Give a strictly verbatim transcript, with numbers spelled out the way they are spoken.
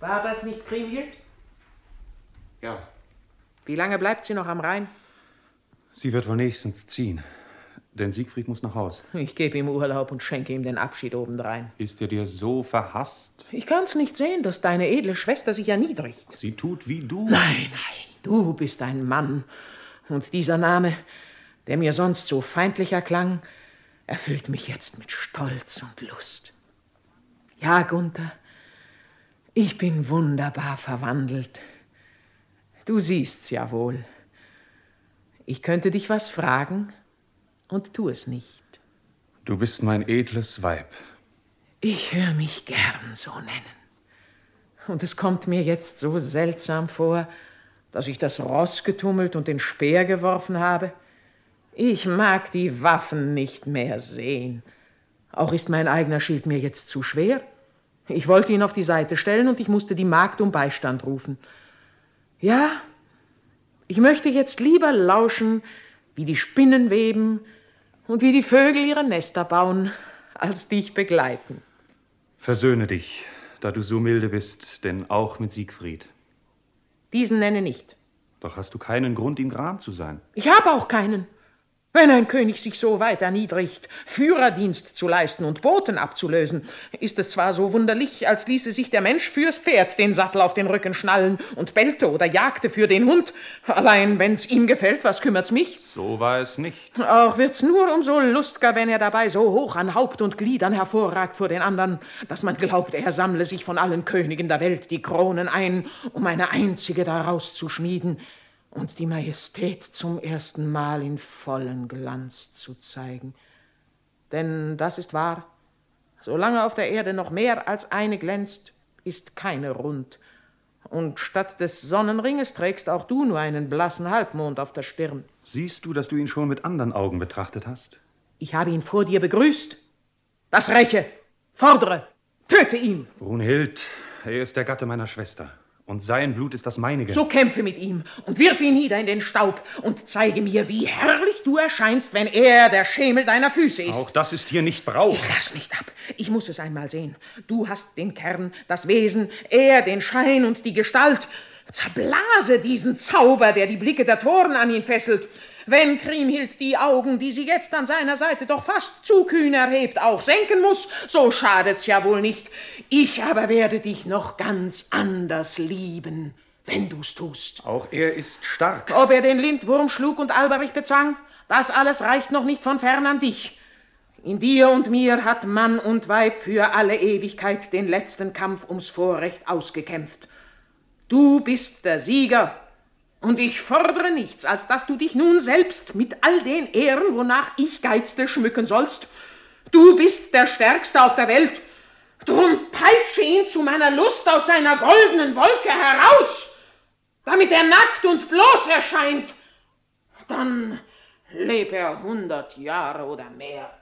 War das nicht Kriemhild? Ja. Wie lange bleibt sie noch am Rhein? Sie wird wohl nächstens ziehen. Denn Siegfried muss nach Haus. Ich gebe ihm Urlaub und schenke ihm den Abschied obendrein. Ist er dir so verhasst? Ich kann's nicht sehen, dass deine edle Schwester sich erniedrigt. Sie tut wie du. Nein, nein, du bist ein Mann. Und dieser Name, der mir sonst so feindlich erklang, erfüllt mich jetzt mit Stolz und Lust. Ja, Gunther, ich bin wunderbar verwandelt. Du siehst's ja wohl. Ich könnte dich was fragen und tu es nicht. Du bist mein edles Weib. Ich höre mich gern so nennen. Und es kommt mir jetzt so seltsam vor, dass ich das Ross getummelt und den Speer geworfen habe. Ich mag die Waffen nicht mehr sehen. Auch ist mein eigener Schild mir jetzt zu schwer. Ich wollte ihn auf die Seite stellen und ich musste die Magd um Beistand rufen. Ja, ich möchte jetzt lieber lauschen, wie die Spinnen weben und wie die Vögel ihre Nester bauen, als dich begleiten. Versöhne dich, da du so milde bist, denn auch mit Siegfried. Diesen nenne nicht. Doch hast du keinen Grund, ihm gram zu sein. Ich habe auch keinen. Wenn ein König sich so weit erniedrigt, Führerdienst zu leisten und Boten abzulösen, ist es zwar so wunderlich, als ließe sich der Mensch fürs Pferd den Sattel auf den Rücken schnallen und bellte oder jagte für den Hund. Allein, wenn's ihm gefällt, was kümmert's mich? So war es nicht. Auch wird's nur umso lustger, wenn er dabei so hoch an Haupt und Gliedern hervorragt vor den anderen, dass man glaubt, er sammle sich von allen Königen der Welt die Kronen ein, um eine einzige daraus zu schmieden und die Majestät zum ersten Mal in vollen Glanz zu zeigen. Denn das ist wahr, solange auf der Erde noch mehr als eine glänzt, ist keine rund. Und statt des Sonnenringes trägst auch du nur einen blassen Halbmond auf der Stirn. Siehst du, dass du ihn schon mit anderen Augen betrachtet hast? Ich habe ihn vor dir begrüßt. Das räche, fordere, töte ihn. Brunhild, er ist der Gatte meiner Schwester. Und sein Blut ist das meinige. So kämpfe mit ihm und wirf ihn nieder in den Staub und zeige mir, wie herrlich du erscheinst, wenn er der Schemel deiner Füße ist. Auch das ist hier nicht Brauch. Ich lass nicht ab. Ich muss es einmal sehen. Du hast den Kern, das Wesen, er den Schein und die Gestalt. Zerblase diesen Zauber, der die Blicke der Toren an ihn fesselt. Wenn Kriemhild die Augen, die sie jetzt an seiner Seite doch fast zu kühn erhebt, auch senken muss, so schadet's ja wohl nicht. Ich aber werde dich noch ganz anders lieben, wenn du's tust. Auch er ist stark. Ob er den Lindwurm schlug und Alberich bezwang, das alles reicht noch nicht von fern an dich. In dir und mir hat Mann und Weib für alle Ewigkeit den letzten Kampf ums Vorrecht ausgekämpft. Du bist der Sieger. Und ich fordere nichts, als dass du dich nun selbst mit all den Ehren, wonach ich geizte, schmücken sollst. Du bist der Stärkste auf der Welt. Drum peitsche ihn zu meiner Lust aus seiner goldenen Wolke heraus, damit er nackt und bloß erscheint. Dann leb er hundert Jahre oder mehr.